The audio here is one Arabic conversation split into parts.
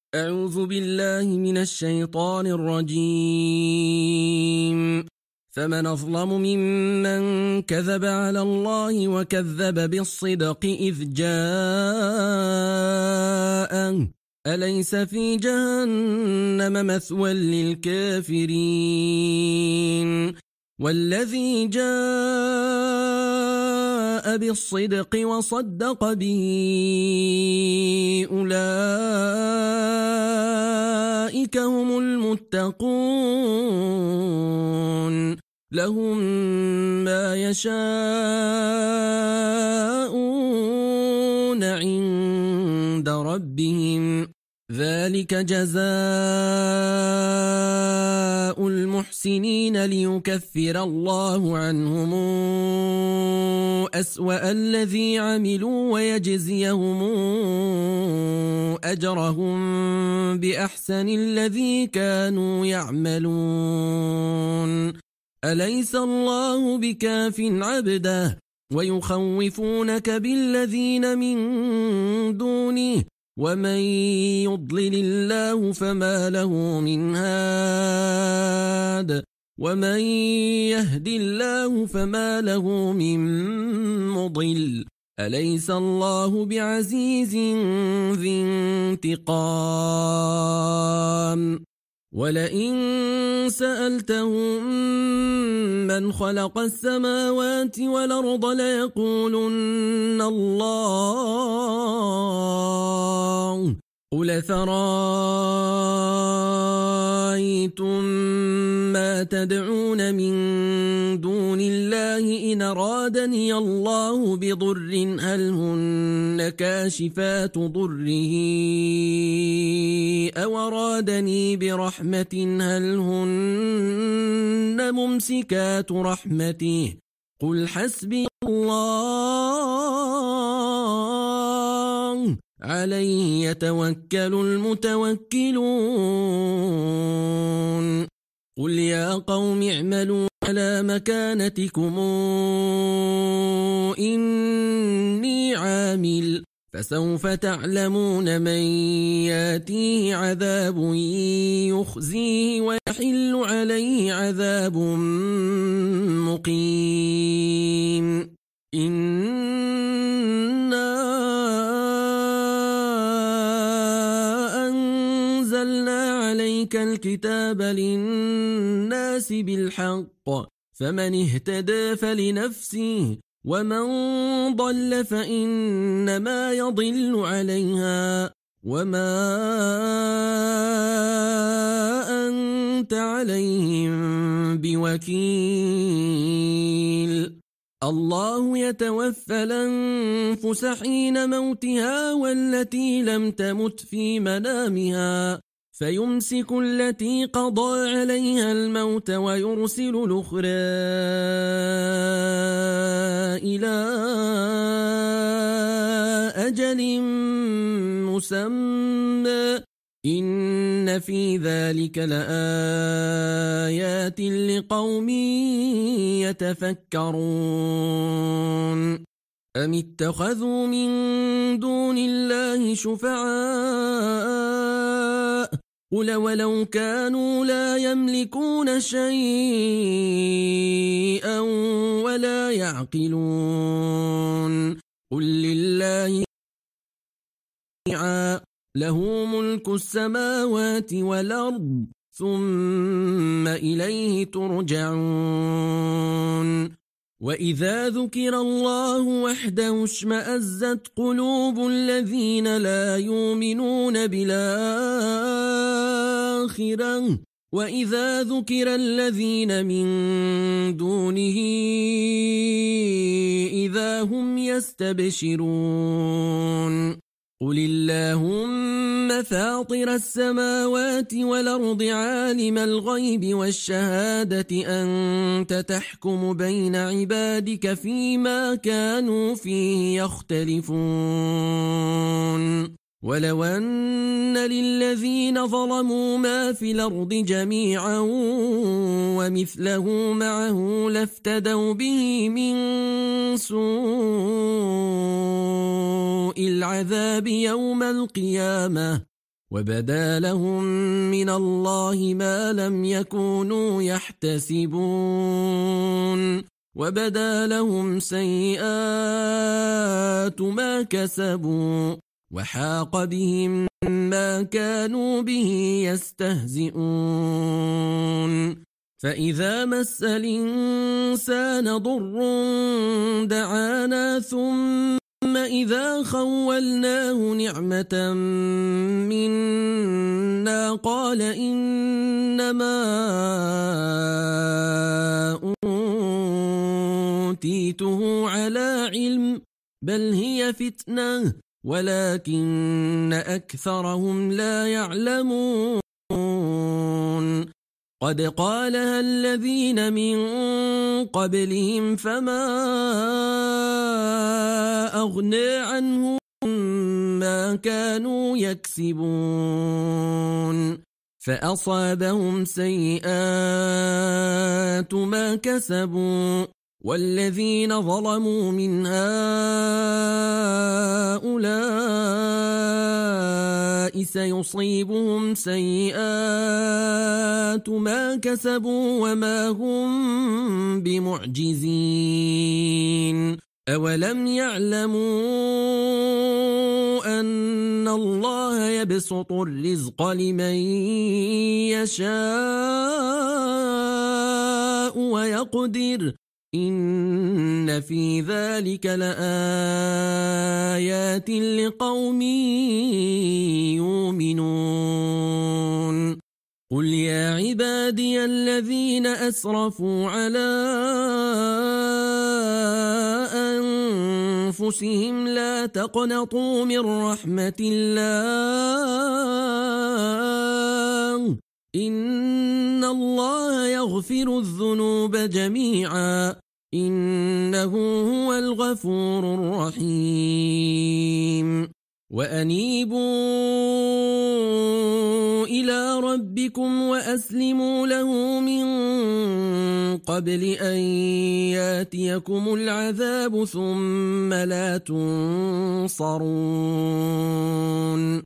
أعوذ بالله من الشيطان الرجيم. فمن أظلم ممن كذب على الله وكذب بالصدق إذ جاءه أليس في جهنم مثوى للكافرين والذي جاء بالصدق وصدق به أولئك هم المتقون لهم ما يشاءون عند ربهم ذلك جزاء المحسنين ليكفر الله عنهم أسوأ الذي عملوا ويجزيهم أجرهم بأحسن الذي كانوا يعملون أليس الله بكاف عبده ويخوفونك بالذين من دونه ومن يضلل الله فما له من هاد ومن يهد الله فما له من مضل أليس الله بعزيز ذي انتقام ولئن سألتهم من خلق السماوات والأرض ليقولن الله قل فرأيتم ما تدعون من دون الله إن أرادني الله بضر هل هن كاشفات ضره أو أرادني برحمة هل هن ممسكات رحمته قل حسبي الله عليه يتوكل المتوكلون قل يا قوم اعملوا على مكانتكم إني عامل فسوف تعلمون من ياتيه عذاب يخزيه ويحل عليه عذاب مقيم إنا أنزلنا عليك الكتاب للناس بالحق فمن اهتدى فلنفسه ومن ضل فإنما يضل عليها وما أنت عليهم بوكيل الله يتوفى الأنفس حين موتها والتي لم تمت في منامها فيمسك التي قضى عليها الموت ويرسل الأخرى إلى أجل مسمى إن في ذلك لآيات لقوم يتفكرون أم اتخذوا من دون الله شفعاء قل ولو كانوا لا يملكون شيئا ولا يعقلون قل لله له ملك السماوات والأرض ثم إليه ترجعون وإذا ذكر الله وحده اشمأزت قلوب الذين لا يؤمنون بالآخرة وإذا ذكر الذين من دونه إذا هم يستبشرون قل اللهم فاطر السماوات والأرض عالم الغيب والشهادة أنت تحكم بين عبادك فيما كانوا فيه يختلفون ولو أن للذين ظلموا ما في الأرض جميعا ومثله معه لافتدوا به من سوء العذاب يوم القيامة وبدا لهم من الله ما لم يكونوا يحتسبون وبدا لهم سيئات ما كسبوا وحاق بهم ما كانوا به يستهزئون فإذا مس الإنسان ضر دعانا ثم إذا خولناه نعمة منا قال إنما أوتيته على علم بل هي فتنة ولكن أكثرهم لا يعلمون قد قالها الذين من قبلهم فما أغنى عنهم ما كانوا يكسبون فأصابهم سيئات ما كسبوا والذين ظلموا من هؤلاء سيصيبهم سيئات ما كسبوا وما هم بمعجزين أولم يعلموا أن الله يبسط الرزق لمن يشاء ويقدر إن في ذلك لآيات لقوم يؤمنون قل يا عبادي الذين أسرفوا على أنفسهم لا تقنطوا من رحمة الله إن الله يغفر الذنوب جميعا إنه هو الغفور الرحيم وأنيبوا إلى ربكم وأسلموا له من قبل أن ياتيكم العذاب ثم لا تنصرون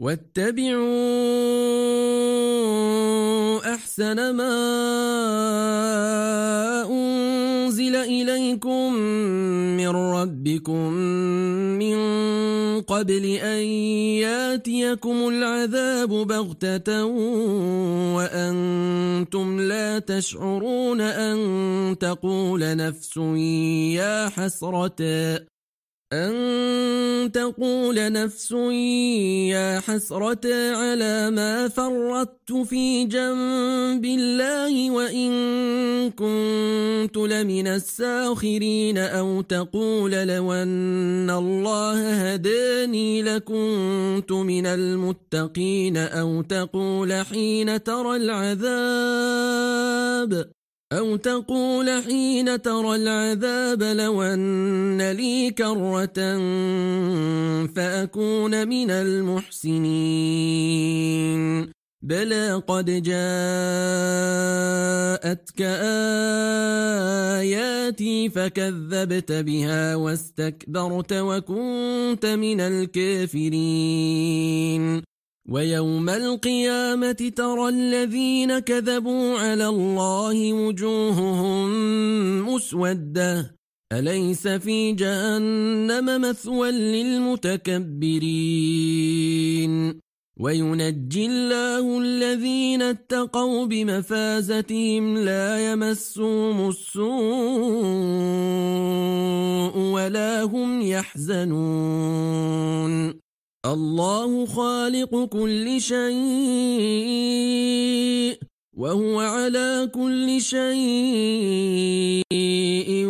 واتبعوا أحسن ما أنزل إليكم من ربكم من قبل أن ياتيكم العذاب بغتة وأنتم لا تشعرون أن تقول نفس يا حسرة على ما فرطت في جنب الله وإن كنت لمن الساخرين أو تقول لو أن الله هداني لكنت من المتقين أو تقول حين ترى العذاب لو أن لي كرة فأكون من المحسنين بلى قد جاءتك آياتي فكذبت بها واستكبرت وكنت من الكافرين ويوم القيامة ترى الذين كذبوا على الله وجوههم مسودة أليس في جهنم مثوى للمتكبرين وينجي الله الذين اتقوا بمفازتهم لا يمسهم السوء ولا هم يحزنون الله خالق كل شيء وهو على كل شيء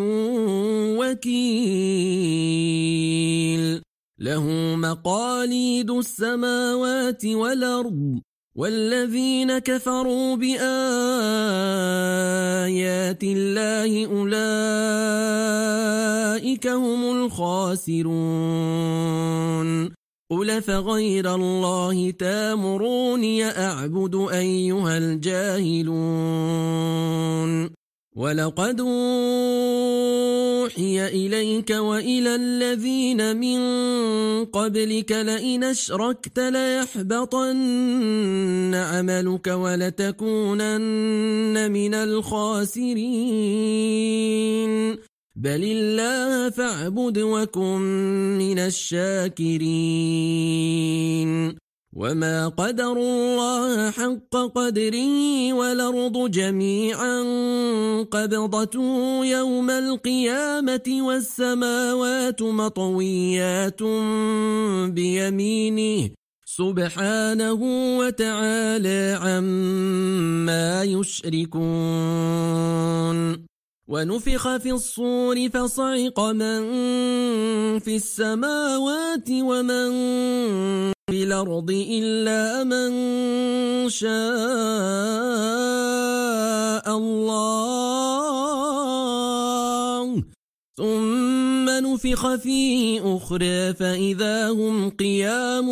وكيل له مقاليد السماوات والأرض والذين كفروا بآيات الله أولئك هم الخاسرون قل فغير الله تامروني أعبد أيها الجاهلون ولقد أوحي إليك وإلى الذين من قبلك لئن أشركت ليحبطن عملك ولتكونن من الخاسرين بل الله فاعبد وكن من الشاكرين وما قدروا الله حق قدره والأرض جميعا قبضته يوم القيامة والسماوات مطويات بيمينه سبحانه وتعالى عما يشركون ونفخ في الصور فصعق من في السماوات ومن في الأرض إلا من شاء الله ثم نفخ فيه أخرى فإذا هم قيام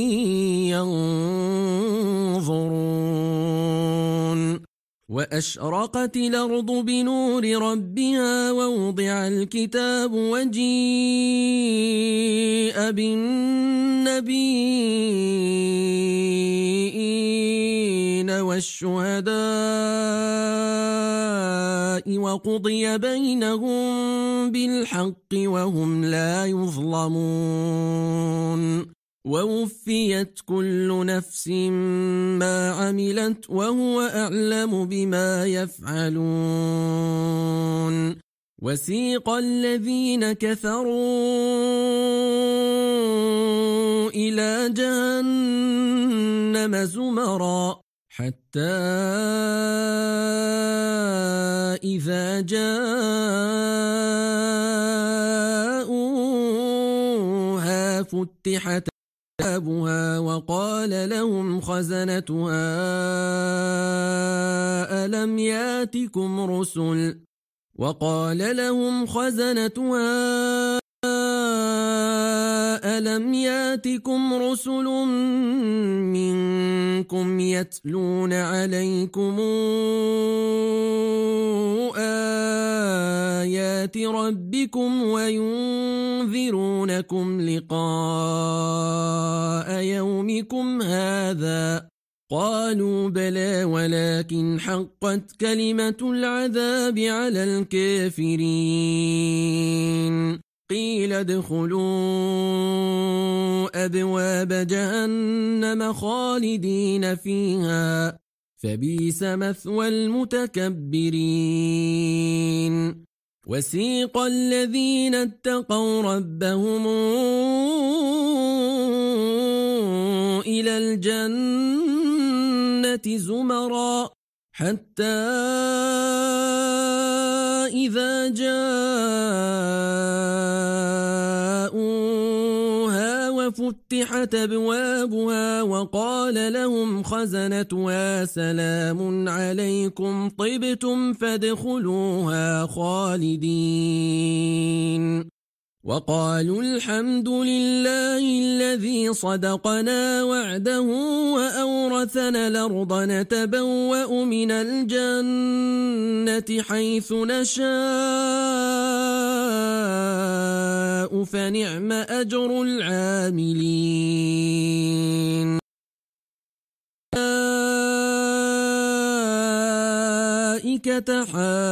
ينظرون وأشرقت الأرض بنور ربها ووضع الكتاب وجيء بالنبيين والشهداء وقضي بينهم بالحق وهم لا يظلمون ووفيت كل نفس ما عملت وهو أعلم بما يفعلون وسيق الذين كفروا إلى جهنم زمرا حتى إذا جاءوها فتحت أبوابها وقال لهم خزنتها ألم ياتكم رسل منكم يتلون عليكم آيات ربكم وينذرونكم لقاء يومكم هذا قالوا بلى ولكن حقت كلمة العذاب على الكافرين قيل ادخلوا أبواب جهنم خالدين فيها فبئس مثوى المتكبرين وسيق الذين اتقوا ربهم إلى الجنة زمرا حتى إذا جاءوها وفتحت أبوابها وقال لهم خزنتها سلام عليكم طبتم فادخلوها خالدين وقالوا الحمد لله الذي صدقنا وعده وأورثنا الأرض نتبوأ من الجنة حيث نشاء فنعم أجر العاملين الملائكة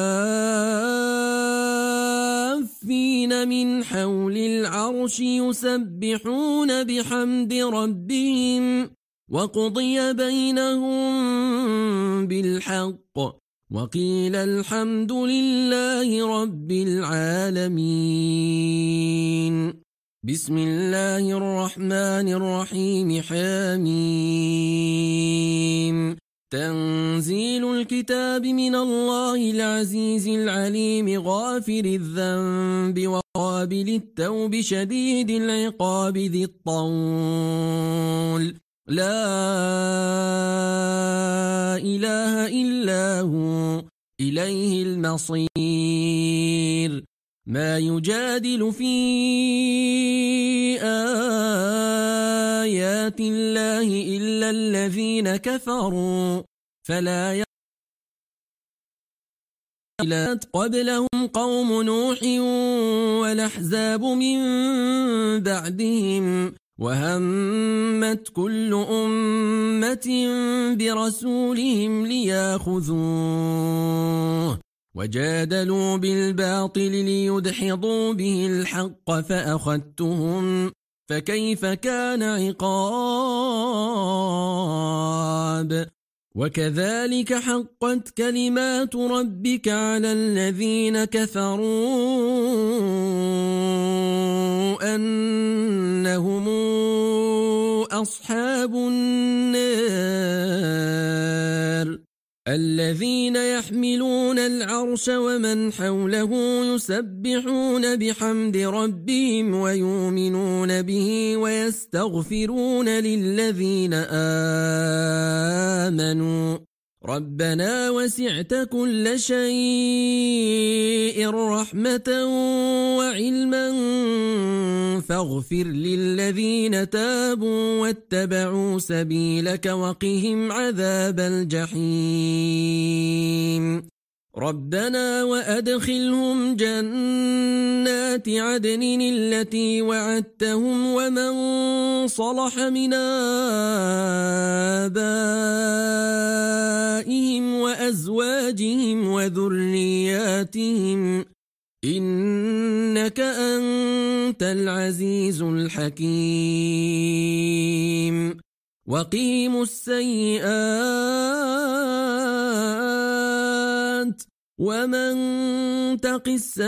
حافين من حول العرش يسبحون بحمد ربهم وقضي بينهم بالحق وقيل الحمد لله رب العالمين بسم الله الرحمن الرحيم حميم تنزيل الكتاب من الله العزيز العليم غافر الذنب وقابل التوب شديد العقاب ذي الطول لا إله إلا هو إليه المصير ما يجادل في آيات الله إلا الذين كفروا فلا قبلهم قوم نوح والأحزاب من بعدهم وهمت كل أمة برسولهم ليأخذوه وجادلوا بالباطل ليدحضوا به الحق فأخذتهم فكيف كان عقاب وكذلك حقت كلمات ربك على الذين كفروا أنهم أصحاب النار الذين يحملون العرش ومن حوله يسبحون بحمد ربهم ويؤمنون به ويستغفرون للذين آمنوا ربنا وسعت كل شيء رحمة وعلما فاغفر للذين تابوا واتبعوا سبيلك وقهم عذاب الجحيم ربنا وأدخلهم جنات عدن التي وعدتهم ومن صلح من آبائهم وأزواجهم وذرياتهم إنك أنت العزيز الحكيم وقيموا السيئات ومن تق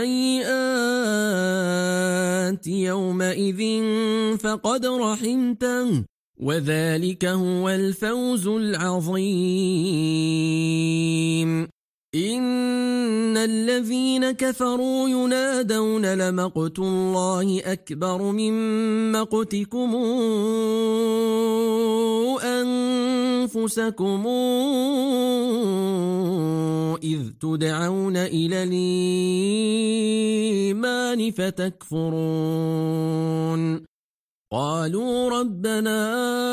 السيئات يومئذ فقد رحمته وذلك هو الفوز العظيم إن الذين كفروا ينادون لمقت الله أكبر من مقتكم أنفسكم إذ تدعون إلى الإيمان فتكفرون قالوا ربنا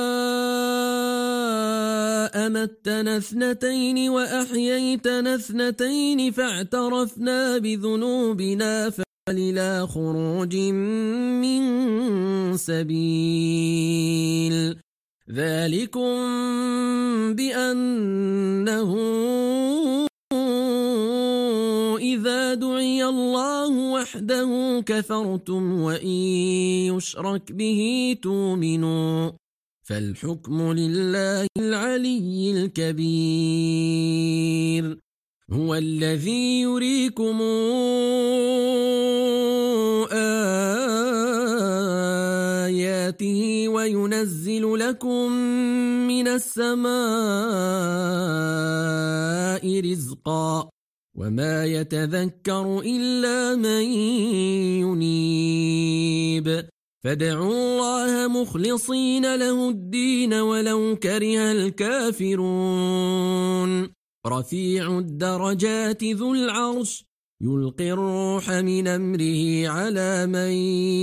أمتنا اثنتين وأحييتنا اثنتين فاعترفنا بذنوبنا فإلى خروج من سبيل ذلكم بأنه إذا دعي الله وحده كفرتم وإن يشرك به تؤمنوا فالحكم لله العلي الكبير هو الذي يريكم آياته وينزل لكم من السماء رزقا وما يتذكر إلا من ينيب فادعوا الله مخلصين له الدين ولو كره الكافرون رفيع الدرجات ذو العرش يلقي الروح من أمره على من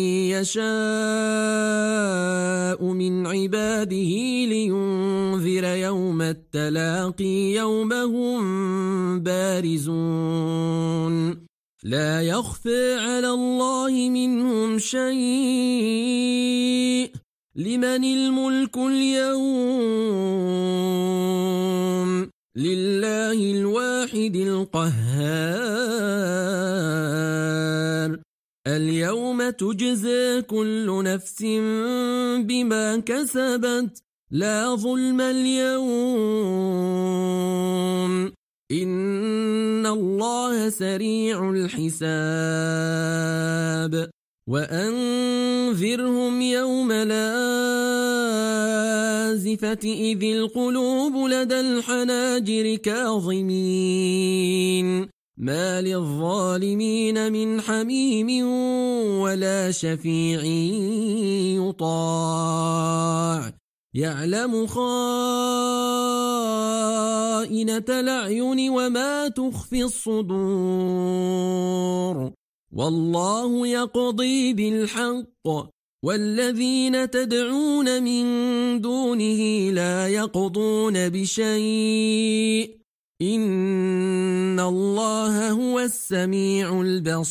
يشاء من عباده لينذر يوم التلاقي يوم هم بارزون لا يخفى على الله منهم شيء لمن الملك اليوم لله الواحد القهار اليوم تجزى كل نفس بما كسبت لا ظلم اليوم إن الله سريع الحساب وأنذرهم يوم الآزفة إذ القلوب لدى الحناجر كاظمين ما للظالمين من حميم ولا شفيع يطاع يعلم خائنة الأعين وما تخفي الصدور والله يقضي بالحق والذين تدعون من دونه لا يقضون بشيء إن الله هو السميع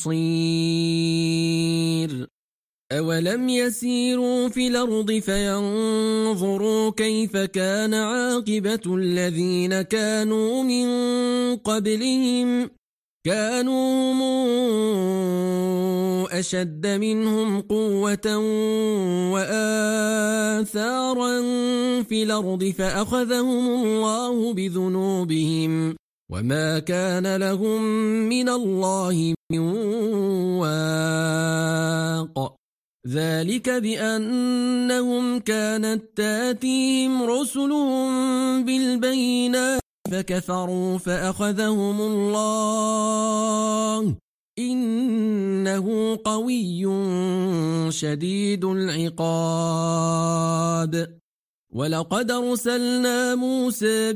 البصير أولم يسيروا في الأرض فينظروا كيف كان عاقبة الذين كانوا من قبلهم كانوا هم أشد منهم قوة وآثارا في الأرض فأخذهم الله بذنوبهم وما كان لهم من الله من واق ذلك بأنهم كانت تاتيهم رسلهم بالبينات فكفروا فأخذهم الله إنه قوي شديد العقاب ولقد أرسلنا موسى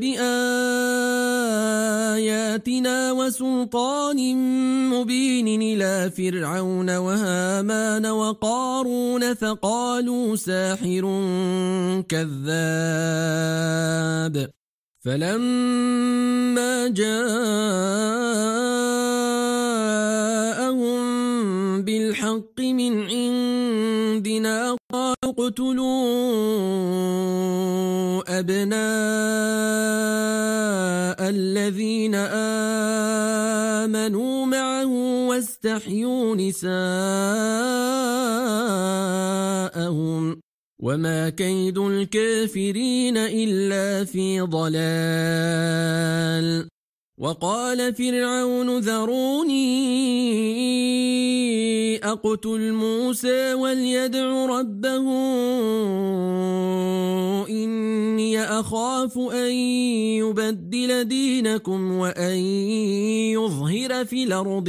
بآياتنا وسلطان مبين إلى فرعون وهامان وقارون فقالوا ساحر كذاب فلما جاءهم بالحق من عندنا قالوا اقتلوا أبناء الذين آمنوا معه واستحيوا نساءهم وما كيد الكافرين إلا في ضلال وقال فرعون ذروني أقتل موسى وليدع ربه إني أخاف أن يبدل دينكم وأن يظهر في الأرض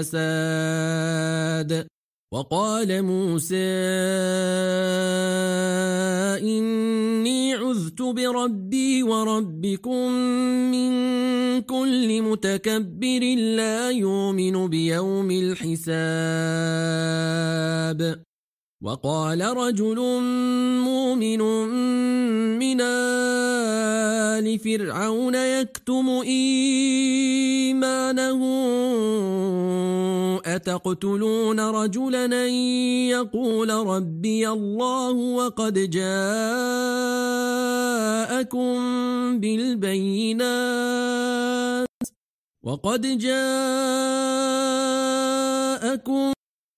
الفساد وقال موسى إني عذت بربي وربكم من كل متكبر لا يؤمن بيوم الحساب وقال رجل مؤمن من آل فرعون يكتم إيمانه أتقتلون رجلا أن يقول ربي الله وقد جاءكم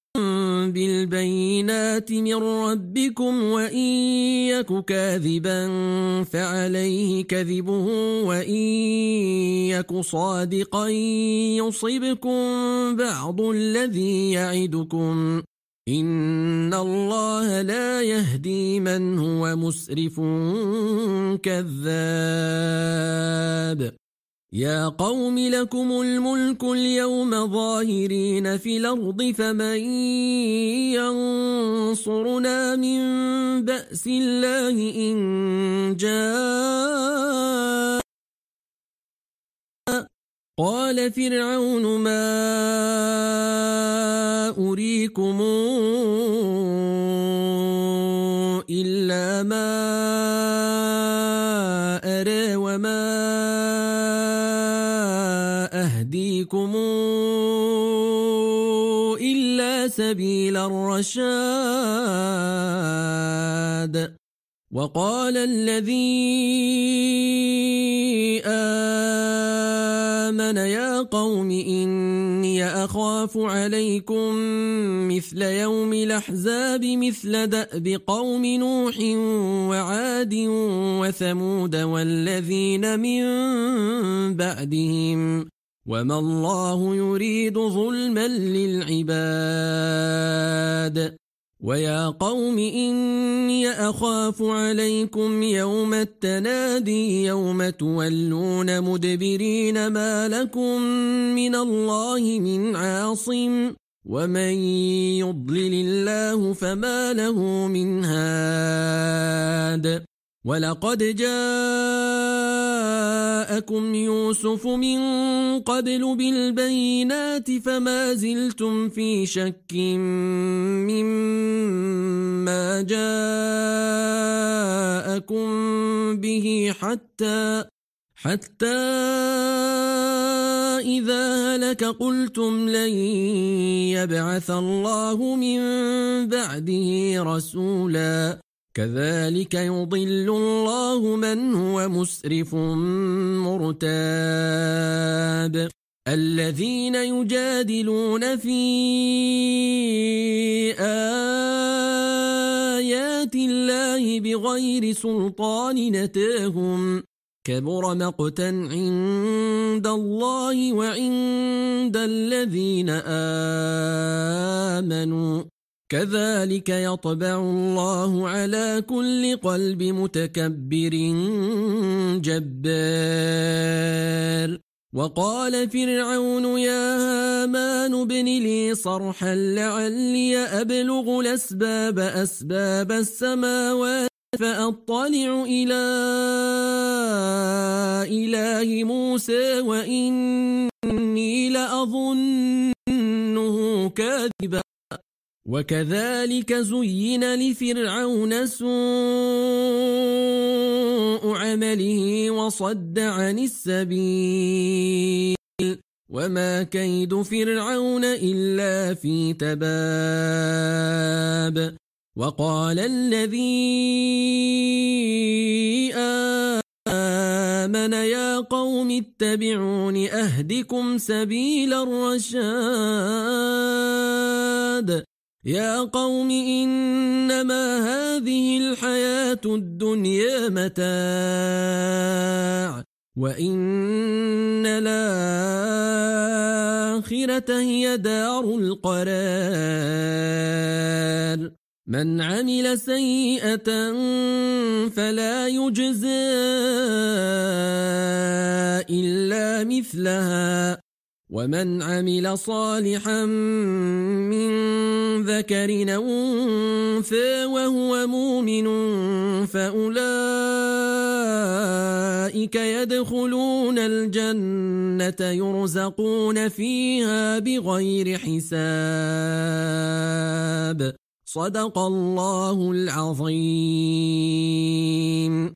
بالبينات من ربكم وإن يك كاذبا فعليه كذبه وإن يك صادقا يصبكم بعض الذي يعدكم إن الله لا يهدي من هو مسرف كذاب يا قوم لكم الملك اليوم ظاهرين في الأرض فمن ينصرنا من بأس الله إن جاء قال فرعون ما أريكم إلا ما أرى وما أهديكم إلا سبيل الرشاد وقال الذي آمن يا قوم إني أخاف عليكم مثل يوم الأحزاب مثل دأب قوم نوح وعاد وثمود والذين من بعدهم وما الله يريد ظلما للعباد ويا قوم إني أخاف عليكم يوم التنادي يوم تولون مدبرين ما لكم من الله من عاصم ومن يضلل الله فما له من هاد ولقد جاءكم يوسف من قبل بالبينات فما زلتم في شك مما جاءكم به حتى إذا هلك قلتم لن يبعث الله من بعده رسولا كذلك يضل الله من هو مسرف مرتاب الذين يجادلون في آيات الله بغير سلطان نتاهم كبر مقتا عند الله وعند الذين آمنوا كذلك يطبع الله على كل قلب متكبر جبار وقال فرعون يا هامان ابن لي صرحا لعلي أبلغ أسباب السماوات فأطلع إلى إله موسى وإني لأظنه كاذبا وكذلك زين لفرعون سوء عمله وصد عن السبيل وما كيد فرعون إلا في تباب وقال الذي آمن يا قوم اتبعون أهدكم سبيل الرشاد يا قوم إنما هذه الحياة الدنيا متاع وإن الآخرة هي دار القرار من عمل سيئة فلا يجزى إلا مثلها ومن عمل صالحا من ذكر أو أنثى وهو مؤمن فأولئك يدخلون الجنة يرزقون فيها بغير حساب صدق الله العظيم.